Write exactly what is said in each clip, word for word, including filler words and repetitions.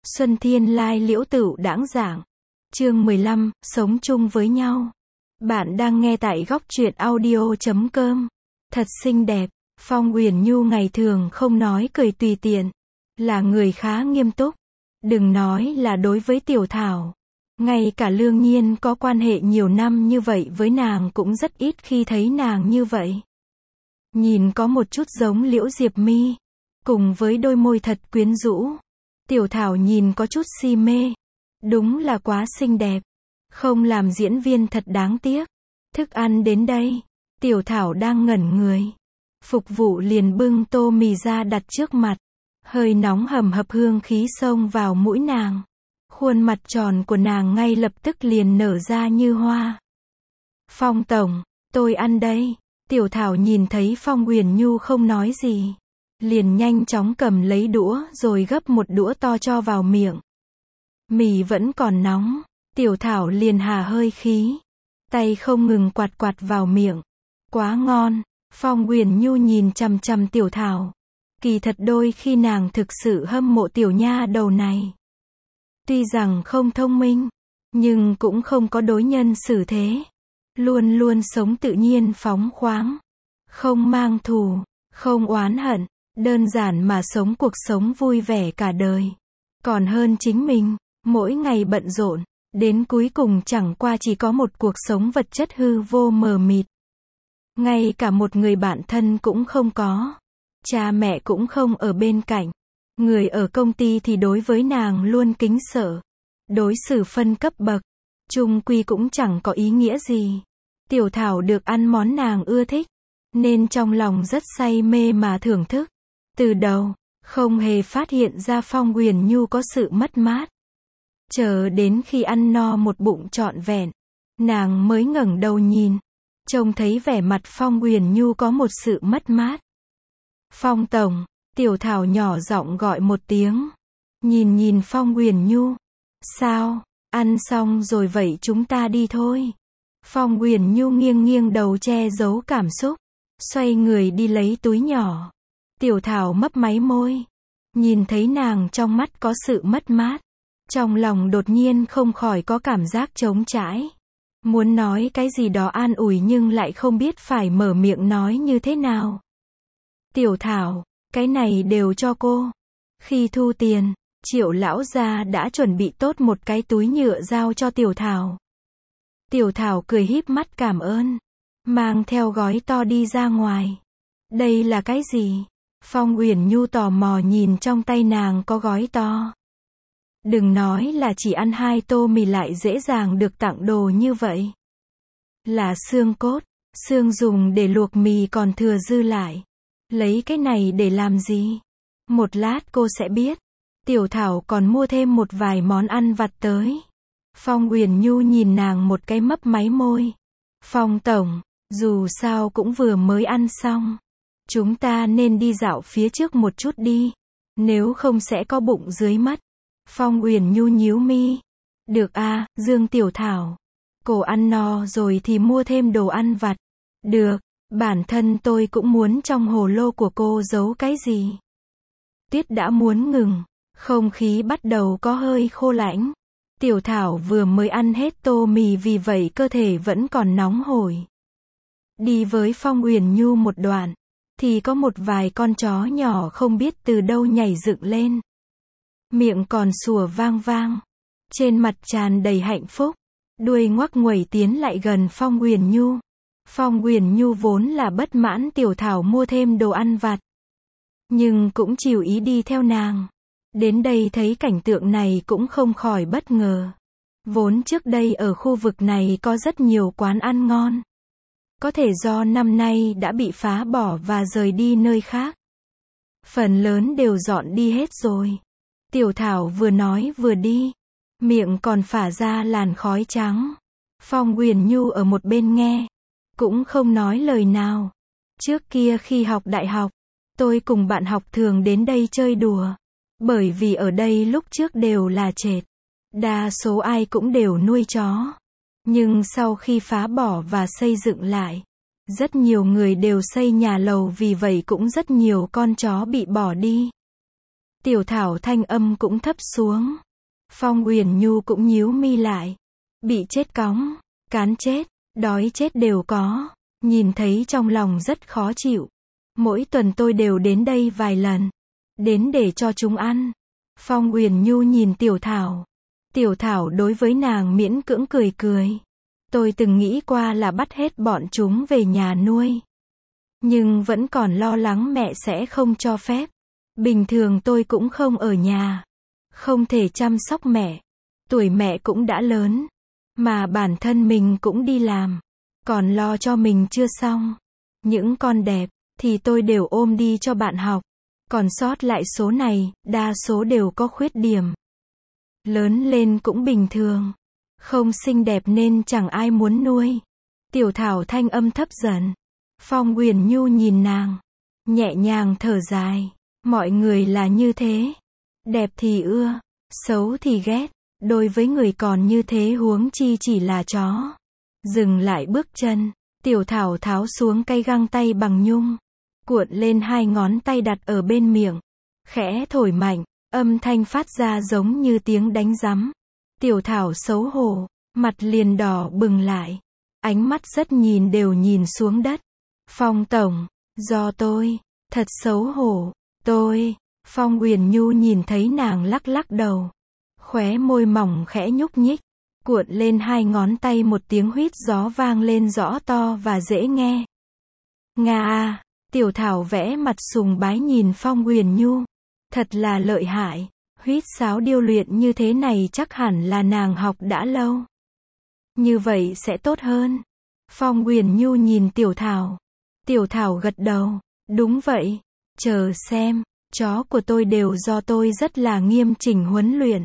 Xuân Thiên Lai Liễu Tửu Đãng Giảng. Chương mười lăm, sống chung với nhau. Bạn đang nghe tại góc truyện audio chấm com. Thật xinh đẹp. Phong Uyển Nhu ngày thường không nói cười tùy tiện. Là người khá nghiêm túc. Đừng nói là đối với Tiểu Thảo. Ngay cả Lương Nhiên có quan hệ nhiều năm như vậy với nàng cũng rất ít khi thấy nàng như vậy. Nhìn có một chút giống Liễu Diệp Mi. Cùng với đôi môi thật quyến rũ. Tiểu Thảo nhìn có chút si mê. Đúng là quá xinh đẹp. Không làm diễn viên thật đáng tiếc. Thức ăn đến đây. Tiểu Thảo đang ngẩn người. Phục vụ liền bưng tô mì ra đặt trước mặt. Hơi nóng hầm hập hương khí xông vào mũi nàng. Khuôn mặt tròn của nàng ngay lập tức liền nở ra như hoa. Phong tổng, tôi ăn đây. Tiểu Thảo nhìn thấy Phong Uyển Nhu không nói gì. Liền nhanh chóng cầm lấy đũa rồi gấp một đũa to cho vào miệng. Mì vẫn còn nóng. Tiểu Thảo liền hà hơi khí. Tay không ngừng quạt quạt vào miệng. Quá ngon. Phong Uyển Nhu nhìn chằm chằm Tiểu Thảo. Kỳ thật đôi khi nàng thực sự hâm mộ tiểu nha đầu này. Tuy rằng không thông minh, nhưng cũng không có đối nhân xử thế. Luôn luôn sống tự nhiên phóng khoáng. Không mang thù, không oán hận. Đơn giản mà sống cuộc sống vui vẻ cả đời. Còn hơn chính mình, mỗi ngày bận rộn, đến cuối cùng chẳng qua chỉ có một cuộc sống vật chất hư vô mờ mịt. Ngay cả một người bạn thân cũng không có. Cha mẹ cũng không ở bên cạnh. Người ở công ty thì đối với nàng luôn kính sợ. Đối xử phân cấp bậc. Chung quy cũng chẳng có ý nghĩa gì. Tiểu Thảo được ăn món nàng ưa thích. Nên trong lòng rất say mê mà thưởng thức. Từ đầu, không hề phát hiện ra Phong Uyển Nhu có sự mất mát. Chờ đến khi ăn no một bụng trọn vẹn, nàng mới ngẩng đầu nhìn. Trông thấy vẻ mặt Phong Uyển Nhu có một sự mất mát. Phong tổng, Tiểu Thảo nhỏ giọng gọi một tiếng. Nhìn nhìn Phong Uyển Nhu. Sao, ăn xong rồi vậy chúng ta đi thôi. Phong Uyển Nhu nghiêng nghiêng đầu che giấu cảm xúc. Xoay người đi lấy túi nhỏ. Tiểu Thảo mấp máy môi. Nhìn thấy nàng trong mắt có sự mất mát. Trong lòng đột nhiên không khỏi có cảm giác trống trải. Muốn nói cái gì đó an ủi nhưng lại không biết phải mở miệng nói như thế nào. Tiểu Thảo, cái này đều cho cô. Khi thu tiền, Triệu lão gia đã chuẩn bị tốt một cái túi nhựa giao cho Tiểu Thảo. Tiểu Thảo cười híp mắt cảm ơn. Mang theo gói to đi ra ngoài. Đây là cái gì? Phong Uyển Nhu tò mò nhìn trong tay nàng có gói to. Đừng nói là chỉ ăn hai tô mì lại dễ dàng được tặng đồ như vậy. Là xương cốt, xương dùng để luộc mì còn thừa dư lại. Lấy cái này để làm gì? Một lát cô sẽ biết. Tiểu Thảo còn mua thêm một vài món ăn vặt tới. Phong Uyển Nhu nhìn nàng một cái mấp máy môi. Phong tổng, dù sao cũng vừa mới ăn xong. Chúng ta nên đi dạo phía trước một chút đi. Nếu không sẽ có bụng dưới mất. Phong Uyển Nhu nhíu mi. Được a, Dương Tiểu Thảo. Cô ăn no rồi thì mua thêm đồ ăn vặt. Được, bản thân tôi cũng muốn trong hồ lô của cô giấu cái gì. Tuyết đã muốn ngừng. Không khí bắt đầu có hơi khô lạnh. Tiểu Thảo vừa mới ăn hết tô mì vì vậy cơ thể vẫn còn nóng hổi. Đi với Phong Uyển Nhu một đoạn. Thì có một vài con chó nhỏ không biết từ đâu nhảy dựng lên. Miệng còn sủa vang vang. Trên mặt tràn đầy hạnh phúc. Đuôi ngoắc nguẩy tiến lại gần Phong Uyển Nhu. Phong Uyển Nhu vốn là bất mãn Tiểu Thảo mua thêm đồ ăn vặt. Nhưng cũng chịu ý đi theo nàng. Đến đây thấy cảnh tượng này cũng không khỏi bất ngờ. Vốn trước đây ở khu vực này có rất nhiều quán ăn ngon. Có thể do năm nay đã bị phá bỏ và rời đi nơi khác. Phần lớn đều dọn đi hết rồi. Tiểu Thảo vừa nói vừa đi. Miệng còn phả ra làn khói trắng. Phong Uyển Nhu ở một bên nghe. Cũng không nói lời nào. Trước kia khi học đại học, tôi cùng bạn học thường đến đây chơi đùa. Bởi vì ở đây lúc trước đều là trệt. Đa số ai cũng đều nuôi chó. Nhưng sau khi phá bỏ và xây dựng lại, rất nhiều người đều xây nhà lầu vì vậy cũng rất nhiều con chó bị bỏ đi. Tiểu Thảo thanh âm cũng thấp xuống. Phong Uyển Nhu cũng nhíu mi lại. Bị chết cóng, cán chết, đói chết đều có. Nhìn thấy trong lòng rất khó chịu. Mỗi tuần tôi đều đến đây vài lần. Đến để cho chúng ăn. Phong Uyển Nhu nhìn Tiểu Thảo. Tiểu Thảo đối với nàng miễn cưỡng cười cười. Tôi từng nghĩ qua là bắt hết bọn chúng về nhà nuôi. Nhưng vẫn còn lo lắng mẹ sẽ không cho phép. Bình thường tôi cũng không ở nhà. Không thể chăm sóc mẹ. Tuổi mẹ cũng đã lớn. Mà bản thân mình cũng đi làm. Còn lo cho mình chưa xong. Những con đẹp, thì tôi đều ôm đi cho bạn học. Còn sót lại số này, đa số đều có khuyết điểm. Lớn lên cũng bình thường. Không xinh đẹp nên chẳng ai muốn nuôi. Tiểu Thảo thanh âm thấp dần. Phong Uyển Nhu nhìn nàng. Nhẹ nhàng thở dài. Mọi người là như thế. Đẹp thì ưa, xấu thì ghét. Đối với người còn như thế huống chi chỉ là chó. Dừng lại bước chân. Tiểu Thảo tháo xuống cây găng tay bằng nhung. Cuộn lên hai ngón tay đặt ở bên miệng. Khẽ thổi mạnh. Âm thanh phát ra giống như tiếng đánh rắm. Tiểu Thảo xấu hổ. Mặt liền đỏ bừng lại. Ánh mắt rất nhìn đều nhìn xuống đất. Phong tổng, do tôi, thật xấu hổ, tôi. Phong Uyển Nhu nhìn thấy nàng lắc lắc đầu. Khóe môi mỏng khẽ nhúc nhích. Cuộn lên hai ngón tay một tiếng huýt gió vang lên rõ to và dễ nghe. Nga a, Tiểu Thảo vẽ mặt sùng bái nhìn Phong Uyển Nhu. Thật là lợi hại. Huýt sáo điêu luyện như thế này chắc hẳn là nàng học đã lâu. Như vậy sẽ tốt hơn. Phong Uyển Nhu nhìn Tiểu Thảo. Tiểu Thảo gật đầu. Đúng vậy. Chờ xem. Chó của tôi đều do tôi rất là nghiêm chỉnh huấn luyện.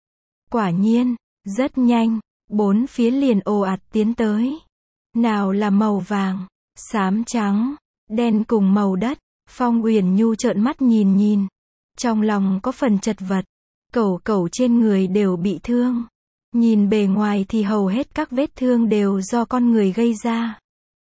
Quả nhiên. Rất nhanh. Bốn phía liền ồ ạt tiến tới. Nào là màu vàng, xám trắng, đen cùng màu đất. Phong Uyển Nhu trợn mắt nhìn nhìn. Trong lòng có phần chật vật. Cẩu cẩu trên người đều bị thương. Nhìn bề ngoài thì hầu hết các vết thương đều do con người gây ra.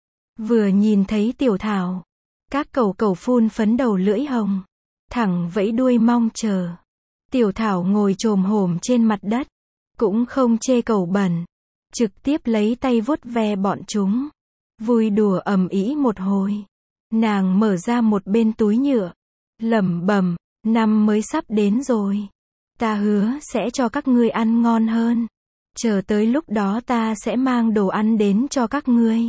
Vừa nhìn thấy Tiểu Thảo, các cẩu cẩu phun phấn đầu lưỡi hồng, thẳng vẫy đuôi mong chờ. Tiểu Thảo ngồi chồm hổm trên mặt đất, cũng không chê cẩu bẩn, trực tiếp lấy tay vuốt ve bọn chúng, vui đùa ầm ĩ một hồi. Nàng mở ra một bên túi nhựa, lẩm bẩm, năm mới sắp đến rồi. Ta hứa sẽ cho các ngươi ăn ngon hơn. Chờ tới lúc đó ta sẽ mang đồ ăn đến cho các ngươi.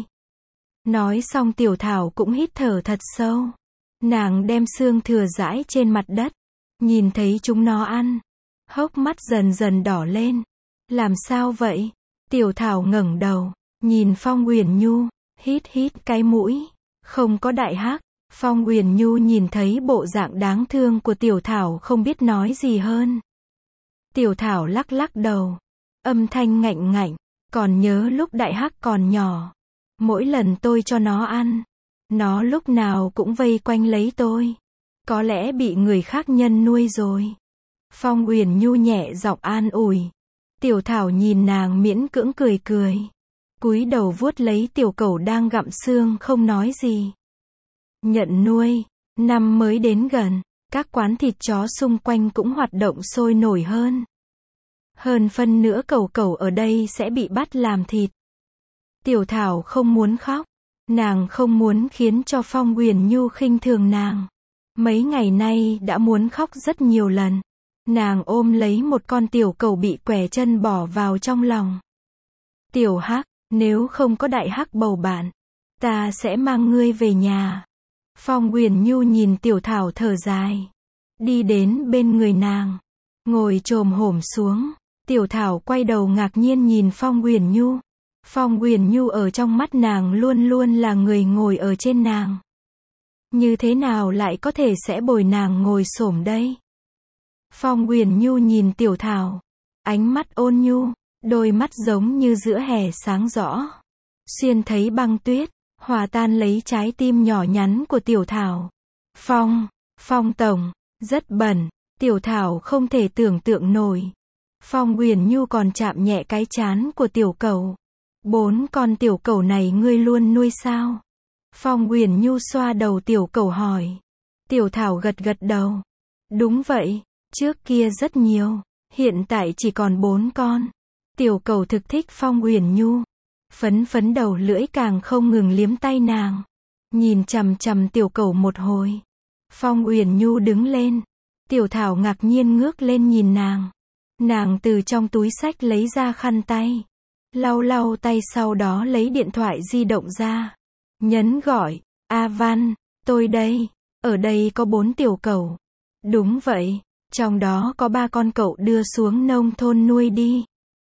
Nói xong Tiểu Thảo cũng hít thở thật sâu. Nàng đem xương thừa rải trên mặt đất. Nhìn thấy chúng nó ăn. Hốc mắt dần dần đỏ lên. Làm sao vậy? Tiểu Thảo ngẩng đầu. Nhìn Phong Uyển Nhu. Hít hít cái mũi. Không có đại hắc. Phong Uyển Nhu nhìn thấy bộ dạng đáng thương của Tiểu Thảo không biết nói gì hơn. Tiểu Thảo lắc lắc đầu. Âm thanh ngạnh ngạnh. Còn nhớ lúc đại hắc còn nhỏ. Mỗi lần tôi cho nó ăn. Nó lúc nào cũng vây quanh lấy tôi. Có lẽ bị người khác nhân nuôi rồi. Phong Uyển Nhu nhẹ giọng an ủi. Tiểu Thảo nhìn nàng miễn cưỡng cười cười. Cúi đầu vuốt lấy tiểu cẩu đang gặm xương không nói gì. Nhận nuôi. Năm mới đến gần. Các quán thịt chó xung quanh cũng hoạt động sôi nổi hơn. Hơn phân nữa cẩu cẩu ở đây sẽ bị bắt làm thịt. Tiểu Thảo không muốn khóc. Nàng không muốn khiến cho Phong Uyển Nhu khinh thường nàng. Mấy ngày nay đã muốn khóc rất nhiều lần. Nàng ôm lấy một con tiểu cẩu bị quẻ chân bỏ vào trong lòng. Tiểu Hắc, nếu không có đại hắc bầu bạn, ta sẽ mang ngươi về nhà. Phong Uyển Nhu nhìn Tiểu Thảo thở dài. Đi đến bên người nàng. Ngồi chồm hổm xuống. Tiểu Thảo quay đầu ngạc nhiên nhìn Phong Uyển Nhu. Phong Uyển Nhu ở trong mắt nàng luôn luôn là người ngồi ở trên nàng. Như thế nào lại có thể sẽ bồi nàng ngồi xổm đây? Phong Uyển Nhu nhìn Tiểu Thảo. Ánh mắt ôn nhu. Đôi mắt giống như giữa hè sáng rõ. Xuyên thấy băng tuyết. Hòa tan lấy trái tim nhỏ nhắn của Tiểu Thảo. Phong, Phong tổng, rất bẩn. Tiểu Thảo không thể tưởng tượng nổi. Phong Uyển Nhu còn chạm nhẹ cái trán của tiểu cẩu. Bốn con tiểu cẩu này ngươi luôn nuôi sao? Phong Uyển Nhu xoa đầu tiểu cẩu hỏi. Tiểu Thảo gật gật đầu. Đúng vậy, Trước kia rất nhiều, hiện tại chỉ còn bốn con. Tiểu cẩu thực thích Phong Uyển Nhu. Phấn phấn đầu lưỡi càng không ngừng liếm tay nàng. Nhìn chằm chằm tiểu cẩu một hồi. Phong Uyển Nhu đứng lên. Tiểu Thảo ngạc nhiên ngước lên nhìn nàng. Nàng từ trong túi xách lấy ra khăn tay. Lau lau tay sau đó lấy điện thoại di động ra. Nhấn gọi, A Văn, tôi đây. Ở đây có bốn tiểu cẩu. Đúng vậy, trong đó có ba con cậu đưa xuống nông thôn nuôi đi.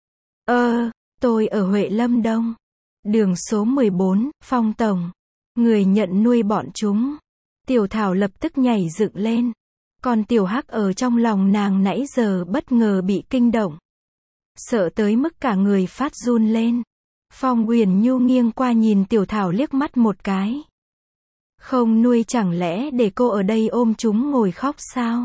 Ơ, tôi ở Huệ Lâm Đông. Đường số mười bốn, Phong Tổng. Người nhận nuôi bọn chúng. Tiểu Thảo lập tức nhảy dựng lên. Còn tiểu hắc ở trong lòng nàng nãy giờ bất ngờ bị kinh động. Sợ tới mức cả người phát run lên. Phong Uyển Nhu nghiêng qua nhìn tiểu Thảo liếc mắt một cái. Không nuôi chẳng lẽ để cô ở đây ôm chúng ngồi khóc sao?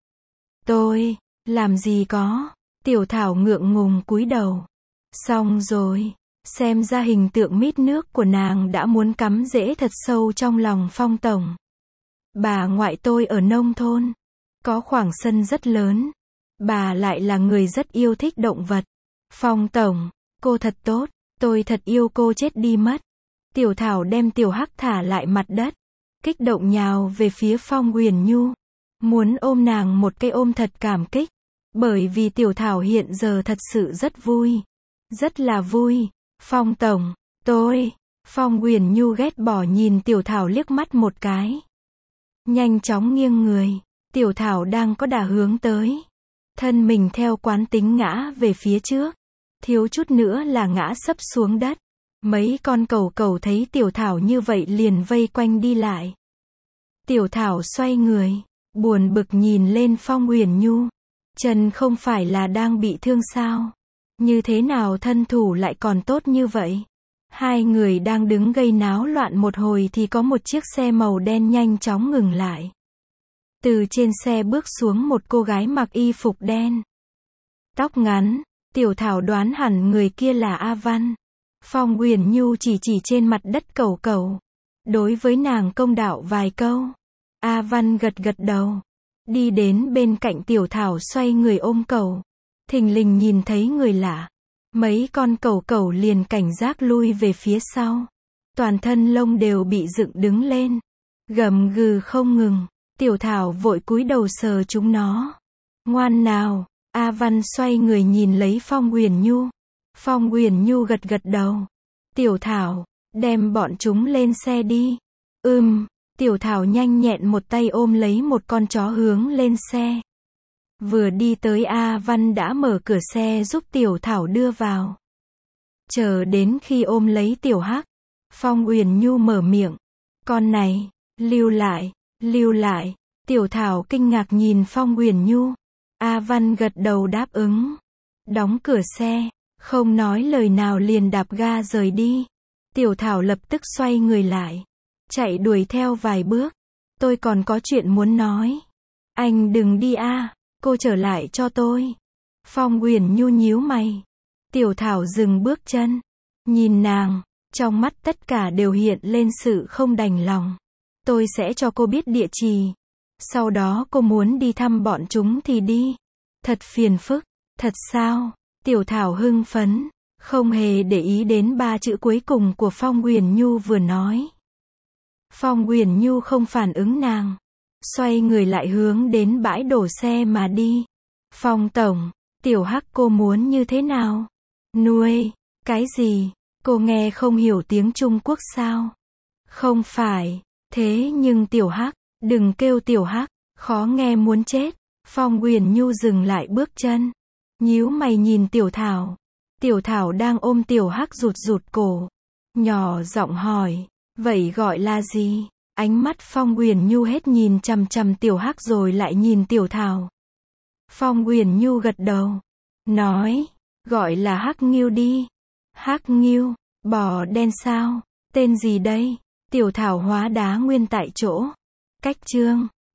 Tôi, làm gì có. Tiểu Thảo ngượng ngùng cúi đầu. Xong rồi. Xem ra hình tượng mít nước của nàng đã muốn cắm rễ thật sâu trong lòng Phong Tổng. Bà ngoại tôi ở nông thôn. Có khoảng sân rất lớn. Bà lại là người rất yêu thích động vật. Phong Tổng, cô thật tốt. Tôi thật yêu cô chết đi mất. Tiểu Thảo đem tiểu hắc thả lại mặt đất. Kích động nhào về phía Phong Uyển Nhu. Muốn ôm nàng một cái ôm thật cảm kích. Bởi vì tiểu Thảo hiện giờ thật sự rất vui. Rất là vui. Phong Tổng, tôi. Phong Uyển Nhu ghét bỏ nhìn tiểu Thảo liếc mắt một cái. Nhanh chóng nghiêng người. Tiểu Thảo đang có đà hướng tới. Thân mình theo quán tính ngã về phía trước. Thiếu chút nữa là ngã sấp xuống đất. Mấy con cẩu cẩu thấy tiểu Thảo như vậy liền vây quanh đi lại. Tiểu Thảo xoay người. Buồn bực nhìn lên Phong Uyển Nhu. Chân không phải là đang bị thương sao? Như thế nào thân thủ lại còn tốt như vậy? Hai người đang đứng gây náo loạn một hồi thì có một chiếc xe màu đen nhanh chóng ngừng lại. Từ trên xe bước xuống một cô gái mặc y phục đen. Tóc ngắn, tiểu Thảo đoán hẳn người kia là A Văn. Phong Uyển Nhu chỉ chỉ trên mặt đất cẩu cẩu. Đối với nàng công đạo vài câu. A Văn gật gật đầu. Đi đến bên cạnh tiểu Thảo xoay người ôm cẩu. Thình lình nhìn thấy người lạ. Mấy con cẩu cẩu liền cảnh giác lui về phía sau. Toàn thân lông đều bị dựng đứng lên. Gầm gừ không ngừng. Tiểu Thảo vội cúi đầu sờ chúng nó. Ngoan nào. A Văn xoay người nhìn lấy Phong Uyển Nhu. Phong Uyển Nhu gật gật đầu. Tiểu Thảo, đem bọn chúng lên xe đi. Ừm, tiểu Thảo nhanh nhẹn một tay ôm lấy một con chó hướng lên xe. Vừa đi tới A Văn đã mở cửa xe giúp tiểu Thảo đưa vào. Chờ đến khi ôm lấy tiểu hắc, Phong Uyển Nhu mở miệng. Con này, lưu lại, lưu lại. Tiểu Thảo kinh ngạc nhìn Phong Uyển Nhu. A Văn gật đầu đáp ứng. Đóng cửa xe, không nói lời nào liền đạp ga rời đi. Tiểu Thảo lập tức xoay người lại. Chạy đuổi theo vài bước. Tôi còn có chuyện muốn nói. Anh đừng đi a, cô trở lại cho tôi. Phong Uyển Nhu nhíu mày. Tiểu Thảo dừng bước chân. Nhìn nàng, trong mắt tất cả đều hiện lên sự không đành lòng. Tôi sẽ cho cô biết địa chỉ. Sau đó cô muốn đi thăm bọn chúng thì đi. Thật phiền phức. Thật sao? Tiểu Thảo hưng phấn. Không hề để ý đến ba chữ cuối cùng của Phong Uyển Nhu vừa nói. Phong Uyển Nhu không phản ứng nàng. Xoay người lại hướng đến bãi đổ xe mà đi. Phong Tổng, tiểu hắc cô muốn như thế nào? Nuôi, cái gì? Cô nghe không hiểu tiếng Trung Quốc sao? Không phải, thế nhưng tiểu hắc, đừng kêu tiểu hắc, khó nghe muốn chết. Phong Uyển Nhu dừng lại bước chân. Nhíu mày nhìn tiểu Thảo. Tiểu Thảo đang ôm tiểu hắc rụt rụt cổ. Nhỏ giọng hỏi, vậy gọi là gì? Ánh mắt Phong Uyển Nhu hết nhìn chằm chằm tiểu hắc rồi lại nhìn tiểu Thảo. Phong Uyển Nhu gật đầu. Nói, gọi là hắc nghiêu đi. Hắc nghiêu, bò đen sao? Tên gì đây? Tiểu Thảo hóa đá nguyên tại chỗ. Cách chương